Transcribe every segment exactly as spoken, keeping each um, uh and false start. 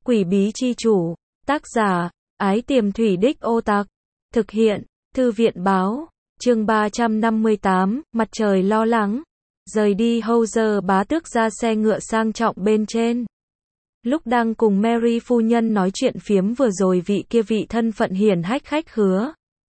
Quỷ bí chi chủ, tác giả, Ái Tiềm Thủy Đích Ô Tặc, thực hiện, Thư viện báo, chương ba trăm năm mươi tám, mặt trời lo lắng, rời đi Howser bá tước ra xe ngựa sang trọng bên trên. Lúc đang cùng Mary phu nhân nói chuyện phiếm vừa rồi vị kia vị thân phận hiển hách khách khứa.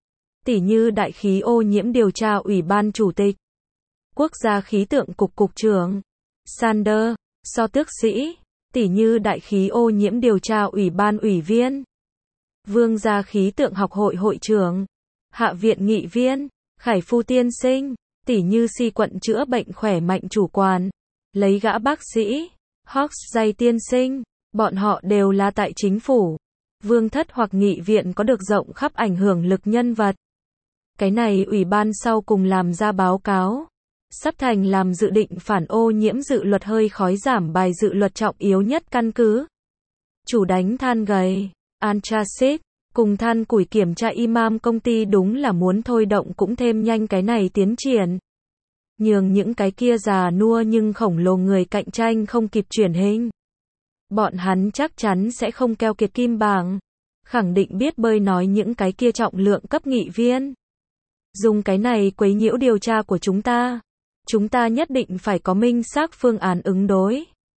Tỷ như đại khí ô nhiễm điều tra ủy ban chủ tịch, quốc gia khí tượng cục cục trưởng, Sander, so tước sĩ, tỷ như đại khí ô nhiễm điều tra ủy ban ủy viên, vương gia khí tượng học hội hội trưởng, hạ viện nghị viên, Khải phu tiên sinh, tỷ như si quận chữa bệnh khỏe mạnh chủ quản, lấy gã bác sĩ, Hawks dày tiên sinh, bọn họ đều là tại chính phủ, vương thất hoặc nghị viện có được rộng khắp ảnh hưởng lực nhân vật. Cái này ủy ban sau cùng làm ra báo cáo, sắp thành làm dự định phản ô nhiễm dự luật hơi khói giảm bài dự luật trọng yếu nhất căn cứ. Chủ đánh than gầy, Antrasit, cùng than củi kiểm tra imam công ty đúng là muốn thôi động cũng thêm nhanh cái này tiến triển. Nhường những cái kia già nua nhưng khổng lồ người cạnh tranh không kịp chuyển hình. Bọn hắn chắc chắn sẽ không keo kiệt kim bảng, khẳng định biết bơi nói những cái kia trọng lượng cấp nghị viên. Dùng cái này quấy nhiễu điều tra của chúng ta. Chúng ta nhất định phải có minh xác phương án ứng đối.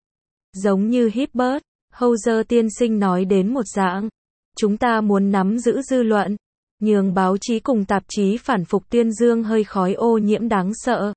Giống như Hibbert, Howser tiên sinh nói đến một dạng. Chúng ta muốn nắm giữ dư luận, nhường báo chí cùng tạp chí phản phục tuyên dương hơi khói ô nhiễm đáng sợ.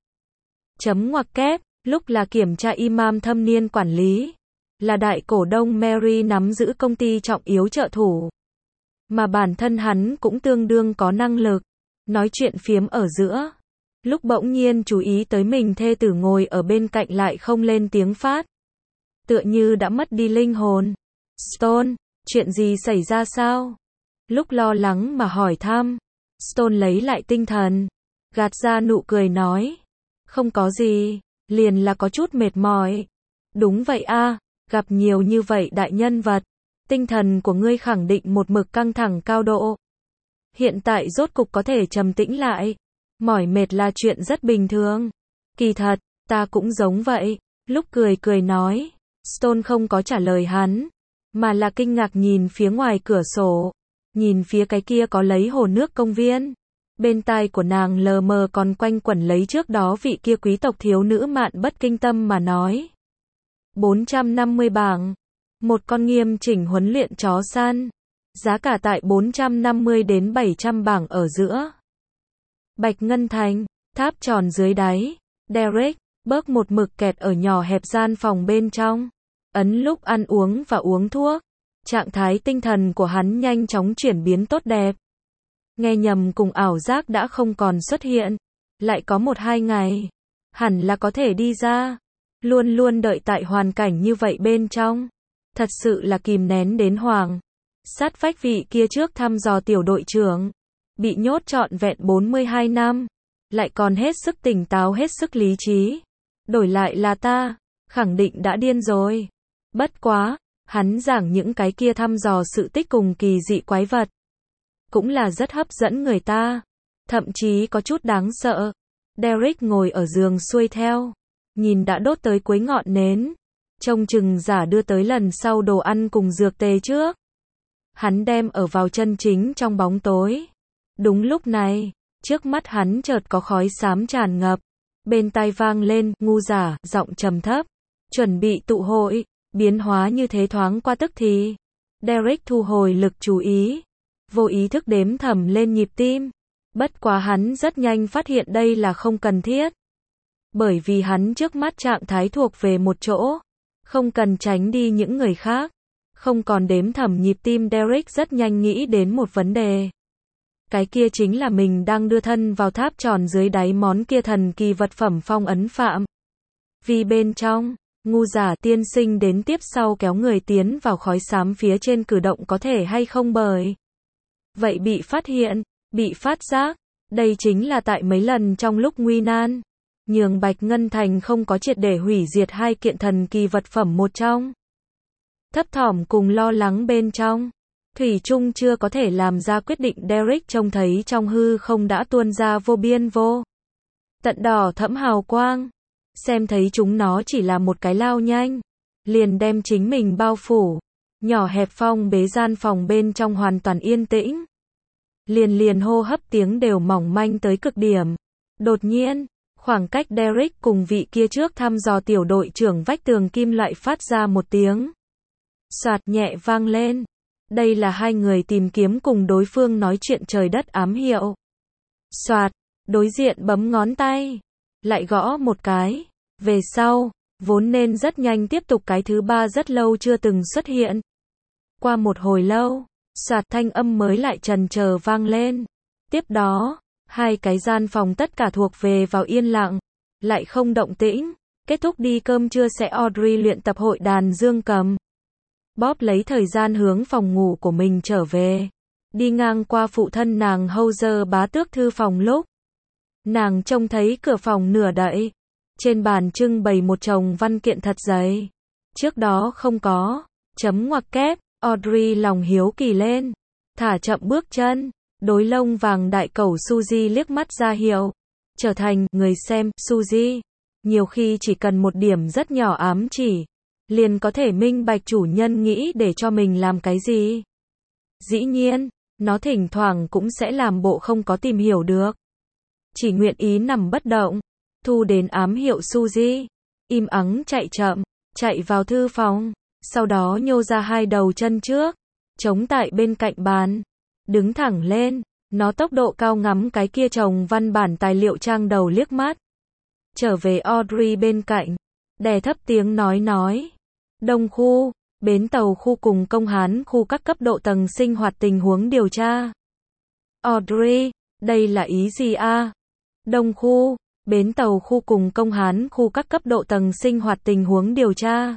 Chấm ngoặc kép, lúc là kiểm tra imam thâm niên quản lý, là đại cổ đông Mary nắm giữ công ty trọng yếu trợ thủ. Mà bản thân hắn cũng tương đương có năng lực, nói chuyện phiếm ở giữa. Lúc bỗng nhiên chú ý tới mình thê tử ngồi ở bên cạnh lại không lên tiếng phát. Tựa như đã mất đi linh hồn. Stone, chuyện gì xảy ra sao? Lúc lo lắng mà hỏi thăm, Stone lấy lại tinh thần, gạt ra nụ cười nói. Không có gì, liền là có chút mệt mỏi. Đúng vậy a, gặp nhiều như vậy đại nhân vật, tinh thần của ngươi khẳng định một mực căng thẳng cao độ. Hiện tại rốt cục có thể trầm tĩnh lại. Mỏi mệt là chuyện rất bình thường. Kỳ thật, ta cũng giống vậy. Lúc cười cười nói. Stone không có trả lời hắn, mà là kinh ngạc nhìn phía ngoài cửa sổ. Nhìn phía cái kia có lấy hồ nước công viên. Bên tai của nàng lờ mờ còn quanh quẩn lấy trước đó vị kia quý tộc thiếu nữ Mạn Bất Kinh Tâm mà nói. bốn trăm năm mươi bảng. Một con nghiêm chỉnh huấn luyện chó săn. Giá cả tại bốn trăm năm mươi đến bảy trăm bảng ở giữa. Bạch Ngân Thành, tháp tròn dưới đáy. Derek, bớt một mực kẹt ở nhỏ hẹp gian phòng bên trong. Ấn lúc ăn uống và uống thuốc. Trạng thái tinh thần của hắn nhanh chóng chuyển biến tốt đẹp. Nghe nhầm cùng ảo giác đã không còn xuất hiện. Lại có một hai ngày. Hẳn là có thể đi ra. Luôn luôn đợi tại hoàn cảnh như vậy bên trong. Thật sự là kìm nén đến hoảng. Sát vách vị kia trước thăm dò tiểu đội trưởng. Bị nhốt trọn vẹn bốn mươi hai năm. Lại còn hết sức tỉnh táo hết sức lý trí. Đổi lại là ta. Khẳng định đã điên rồi. Bất quá. Hắn giảng những cái kia thăm dò sự tích cùng kỳ dị quái vật. Cũng là rất hấp dẫn người ta. Thậm chí có chút đáng sợ. Derek ngồi ở giường xuôi theo. Nhìn đã đốt tới cuối ngọn nến. Trông chừng giả đưa tới lần sau đồ ăn cùng dược tề trước. Hắn đem ở vào chân chính trong bóng tối. Đúng lúc này, trước mắt hắn chợt có khói xám tràn ngập. Bên tai vang lên, ngu giả, giọng trầm thấp. Chuẩn bị tụ hội, biến hóa như thế thoáng qua tức thì. Derek thu hồi lực chú ý. Vô ý thức đếm thầm lên nhịp tim. Bất quá hắn rất nhanh phát hiện đây là không cần thiết. Bởi vì hắn trước mắt trạng thái thuộc về một chỗ. Không cần tránh đi những người khác. Không còn đếm thầm nhịp tim Derek rất nhanh nghĩ đến một vấn đề. Cái kia chính là mình đang đưa thân vào tháp tròn dưới đáy món kia thần kỳ vật phẩm phong ấn phạm. Vì bên trong, ngu giả tiên sinh đến tiếp sau kéo người tiến vào khói xám phía trên cử động có thể hay không bởi. Vậy bị phát hiện, bị phát giác, đây chính là tại mấy lần trong lúc nguy nan. Nhường Bạch Ngân Thành không có triệt để hủy diệt hai kiện thần kỳ vật phẩm một trong. Thấp thỏm cùng lo lắng bên trong. Thủy Trung chưa có thể làm ra quyết định Derek trông thấy trong hư không đã tuôn ra vô biên vô. Tận đỏ thẫm hào quang. Xem thấy chúng nó chỉ là một cái lao nhanh. Liền đem chính mình bao phủ. Nhỏ hẹp phong bế gian phòng bên trong hoàn toàn yên tĩnh. Liền liền hô hấp tiếng đều mỏng manh tới cực điểm. Đột nhiên, khoảng cách Derek cùng vị kia trước thăm dò tiểu đội trưởng vách tường kim loại phát ra một tiếng soạt nhẹ vang lên. Đây là hai người tìm kiếm cùng đối phương nói chuyện trời đất ám hiệu. Soạt, đối diện bấm ngón tay, lại gõ một cái. Về sau, vốn nên rất nhanh tiếp tục cái thứ ba rất lâu chưa từng xuất hiện. Qua một hồi lâu, soạt thanh âm mới lại trần chờ vang lên. Tiếp đó, hai cái gian phòng tất cả thuộc về vào yên lặng, lại không động tĩnh. Kết thúc đi cơm trưa sẽ Audrey luyện tập hội đàn dương cầm. Bob lấy thời gian hướng phòng ngủ của mình trở về. Đi ngang qua phụ thân nàng Hauser bá tước thư phòng lúc nàng trông thấy cửa phòng nửa đậy. Trên bàn trưng bày một chồng văn kiện thật dày. Trước đó không có. Chấm ngoặc kép. Audrey lòng hiếu kỳ lên. Thả chậm bước chân. Đối lông vàng đại cẩu Suzy liếc mắt ra hiệu. Trở thành người xem Suzy. Nhiều khi chỉ cần một điểm rất nhỏ ám chỉ. Liền có thể minh bạch chủ nhân nghĩ để cho mình làm cái gì. Dĩ nhiên, nó thỉnh thoảng cũng sẽ làm bộ không có tìm hiểu được. Chỉ nguyện ý nằm bất động. Thu đến ám hiệu Suzy. Im ắng chạy chậm. Chạy vào thư phòng. Sau đó nhô ra hai đầu chân trước. Chống tại bên cạnh bàn. Đứng thẳng lên. Nó tốc độ cao ngắm cái kia chồng văn bản tài liệu trang đầu liếc mắt. Trở về Audrey bên cạnh. Đè thấp tiếng nói nói. Đông khu, bến tàu khu cùng công hán khu các cấp độ tầng sinh hoạt tình huống điều tra. Audrey, đây là ý gì a? Đông khu, bến tàu khu cùng công hán khu các cấp độ tầng sinh hoạt tình huống điều tra.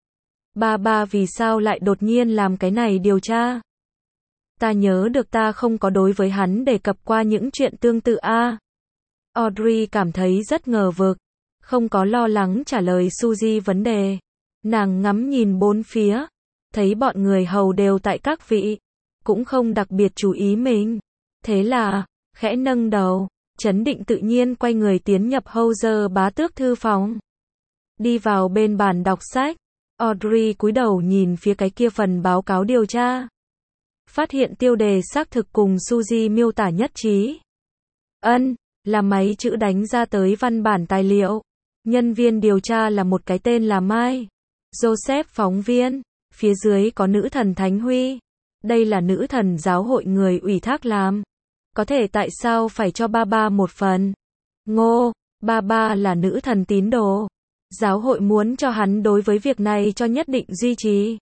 Ba ba vì sao lại đột nhiên làm cái này điều tra? Ta nhớ được ta không có đối với hắn đề cập qua những chuyện tương tự a. Audrey cảm thấy rất ngờ vực, không có lo lắng trả lời Suzy vấn đề. Nàng ngắm nhìn bốn phía, thấy bọn người hầu đều tại các vị, cũng không đặc biệt chú ý mình. Thế là, khẽ nâng đầu, trấn định tự nhiên quay người tiến nhập Hauser bá tước thư phòng. Đi vào bên bàn đọc sách, Audrey cúi đầu nhìn phía cái kia phần báo cáo điều tra. Phát hiện tiêu đề xác thực cùng Suzy miêu tả nhất trí. Ân, là máy chữ đánh ra tới văn bản tài liệu. Nhân viên điều tra là một cái tên là Mai. Joseph phóng viên. Phía dưới có nữ thần Thánh Huy. Đây là nữ thần giáo hội người ủy thác làm. Có thể tại sao phải cho ba ba một phần? Ngô, ba ba là nữ thần tín đồ. Giáo hội muốn cho hắn đối với việc này cho nhất định duy trì.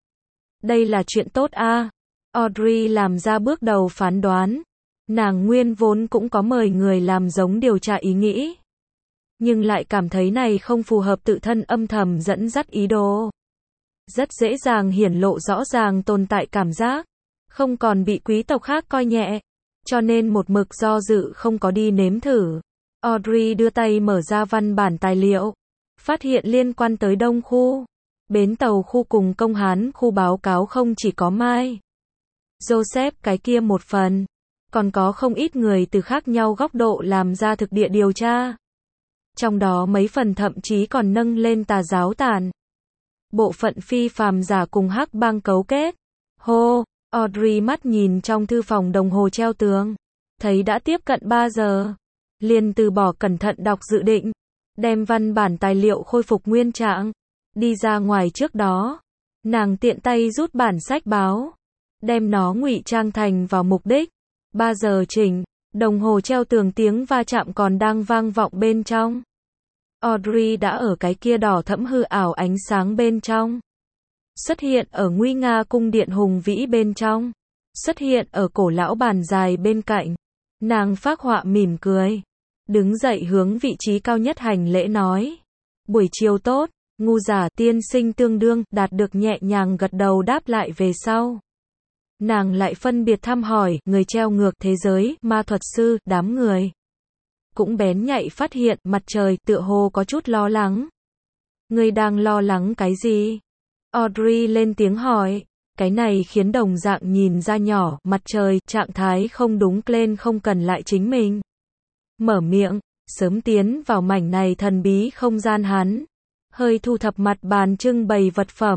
Đây là chuyện tốt a. Audrey làm ra bước đầu phán đoán. Nàng nguyên vốn cũng có mời người làm giống điều tra ý nghĩ. Nhưng lại cảm thấy này không phù hợp tự thân âm thầm dẫn dắt ý đồ. Rất dễ dàng hiển lộ rõ ràng tồn tại cảm giác. Không còn bị quý tộc khác coi nhẹ. Cho nên một mực do dự không có đi nếm thử. Audrey đưa tay mở ra văn bản tài liệu. Phát hiện liên quan tới Đông khu, bến tàu khu cùng công hán khu báo cáo không chỉ có Mai Joseph cái kia một phần. Còn có không ít người từ khác nhau góc độ làm ra thực địa điều tra. Trong đó mấy phần thậm chí còn nâng lên tà giáo tàn. Bộ phận phi phàm giả cùng hắc bang cấu kết. Hô, Audrey mắt nhìn trong thư phòng đồng hồ treo tường. Thấy đã tiếp cận ba giờ. Liền từ bỏ cẩn thận đọc dự định. Đem văn bản tài liệu khôi phục nguyên trạng. Đi ra ngoài trước đó. Nàng tiện tay rút bản sách báo. Đem nó ngụy trang thành vào mục đích. ba giờ chỉnh. Đồng hồ treo tường tiếng va chạm còn đang vang vọng bên trong. Audrey đã ở cái kia đỏ thẫm hư ảo ánh sáng bên trong. Xuất hiện ở nguy nga cung điện hùng vĩ bên trong. Xuất hiện ở cổ lão bàn dài bên cạnh. Nàng phác họa mỉm cười. Đứng dậy hướng vị trí cao nhất hành lễ nói. Buổi chiều tốt, ngu giả tiên sinh tương đương, đạt được nhẹ nhàng gật đầu đáp lại về sau. Nàng lại phân biệt thăm hỏi, người treo ngược thế giới, ma thuật sư, đám người. Cũng bén nhạy phát hiện, mặt trời, tựa hồ có chút lo lắng. Người đang lo lắng cái gì? Audrey lên tiếng hỏi. Cái này khiến đồng dạng nhìn ra nhỏ, mặt trời, trạng thái không đúng lên không cần lại chính mình. Mở miệng, sớm tiến vào mảnh này thần bí không gian hắn. Hơi thu thập mặt bàn trưng bày vật phẩm.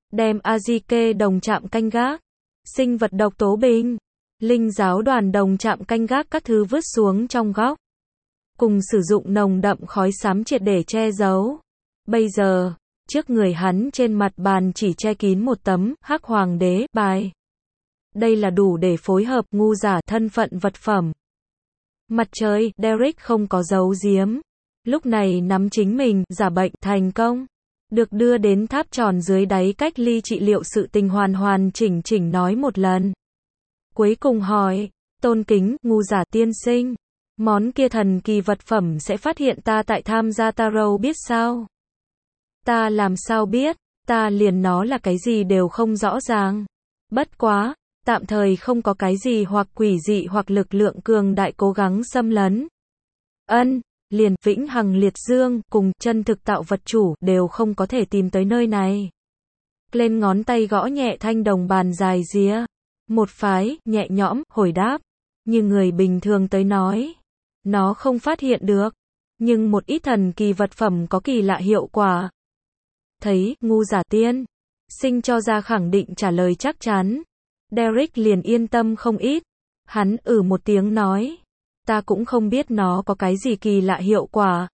đem Azike đồng trạm canh gác, sinh vật độc tố binh, linh giáo đoàn đồng trạm canh gác các thứ vứt xuống trong góc. Cùng sử dụng nồng đậm khói xám triệt để che giấu. Bây giờ, trước người hắn trên mặt bàn chỉ che kín một tấm Hắc Hoàng đế bài. Đây là đủ để phối hợp ngu giả thân phận vật phẩm. Mặt trời, Derek không có giấu giếm. Lúc này nắm chính mình, giả bệnh, thành công. Được đưa đến tháp tròn dưới đáy cách ly trị liệu sự tình hoàn hoàn chỉnh chỉnh nói một lần. Cuối cùng hỏi, tôn kính, ngu giả tiên sinh. Món kia thần kỳ vật phẩm sẽ phát hiện ta tại tham gia tarot biết sao? Ta làm sao biết, ta liền nó là cái gì đều không rõ ràng. Bất quá, tạm thời không có cái gì hoặc quỷ dị hoặc lực lượng cường đại cố gắng xâm lấn. Ân, liền vĩnh hằng liệt dương cùng chân thực tạo vật chủ đều không có thể tìm tới nơi này. Lên ngón tay gõ nhẹ thanh đồng bàn dài ría. Một phái, nhẹ nhõm, hồi đáp. Như người bình thường tới nói. Nó không phát hiện được. Nhưng một ít thần kỳ vật phẩm có kỳ lạ hiệu quả. Thấy, ngu giả tiên. Sinh cho ra khẳng định trả lời chắc chắn. Derek liền yên tâm không ít. Hắn ử một tiếng nói. Ta cũng không biết nó có cái gì kỳ lạ hiệu quả.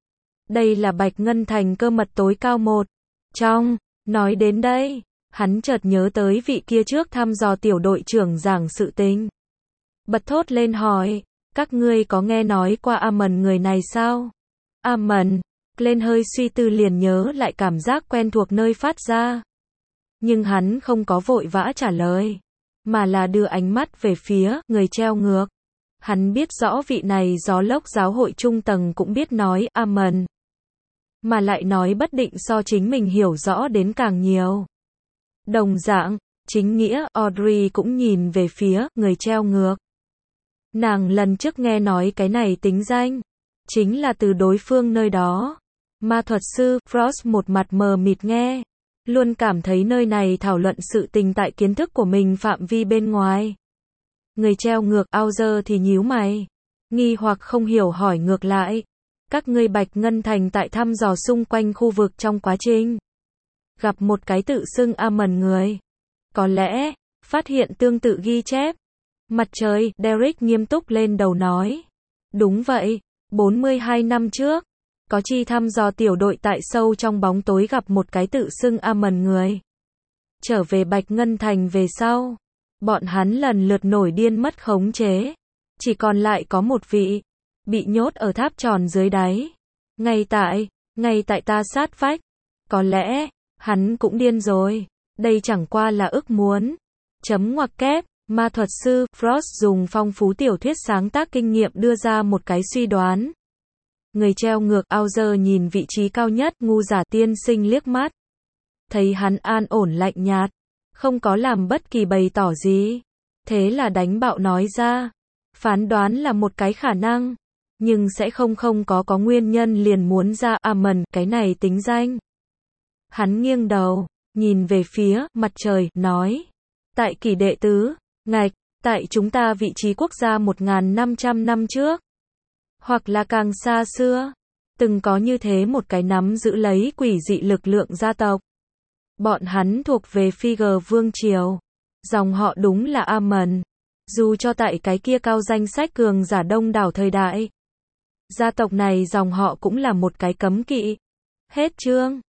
Đây là Bạch Ngân Thành cơ mật tối cao một. Trong, nói đến đây, hắn chợt nhớ tới vị kia trước thăm dò tiểu đội trưởng giảng sự tình. Bật thốt lên hỏi, các ngươi có nghe nói qua Amon người này sao? Amon, lên hơi suy tư liền nhớ lại cảm giác quen thuộc nơi phát ra. Nhưng hắn không có vội vã trả lời, mà là đưa ánh mắt về phía người treo ngược. Hắn biết rõ vị này gió lốc giáo hội trung tầng cũng biết nói Amon, mà lại nói bất định so chính mình hiểu rõ đến càng nhiều. Đồng dạng, chính nghĩa Audrey cũng nhìn về phía người treo ngược. Nàng lần trước nghe nói cái này tính danh, chính là từ đối phương nơi đó. Ma thuật sư Frost một mặt mờ mịt nghe, luôn cảm thấy nơi này thảo luận sự tình tại kiến thức của mình phạm vi bên ngoài. Người treo ngược Auger thì nhíu mày, nghi hoặc không hiểu hỏi ngược lại. Các ngươi Bạch Ngân Thành tại thăm dò xung quanh khu vực trong quá trình gặp một cái tự xưng Amon người. Có lẽ, phát hiện tương tự ghi chép. Mặt trời, Derek nghiêm túc lên đầu nói. Đúng vậy, bốn mươi hai năm trước, có chi thăm dò tiểu đội tại sâu trong bóng tối gặp một cái tự xưng Amon người. Trở về Bạch Ngân Thành về sau, bọn hắn lần lượt nổi điên mất khống chế. Chỉ còn lại có một vị, bị nhốt ở tháp tròn dưới đáy. Ngay tại, ngay tại ta sát vách. Có lẽ, hắn cũng điên rồi. Đây chẳng qua là ước muốn. Chấm ngoặc kép, ma thuật sư Frost dùng phong phú tiểu thuyết sáng tác kinh nghiệm đưa ra một cái suy đoán. Người treo ngược Auger nhìn vị trí cao nhất ngu giả tiên sinh liếc mắt. Thấy hắn an ổn lạnh nhạt, không có làm bất kỳ bày tỏ gì. Thế là đánh bạo nói ra. Phán đoán là một cái khả năng, nhưng sẽ không không có có nguyên nhân liền muốn ra Amon cái này tính danh. Hắn nghiêng đầu, nhìn về phía mặt trời, nói. Tại kỷ đệ tứ, ngạch, tại chúng ta vị trí quốc gia một nghìn năm trăm năm trước. Hoặc là càng xa xưa, từng có như thế một cái nắm giữ lấy quỷ dị lực lượng gia tộc. Bọn hắn thuộc về Figure Vương Triều. Dòng họ đúng là Amon. Dù cho tại cái kia cao danh sách cường giả đông đảo thời đại. Gia tộc này dòng họ cũng là một cái cấm kỵ. Hết chương.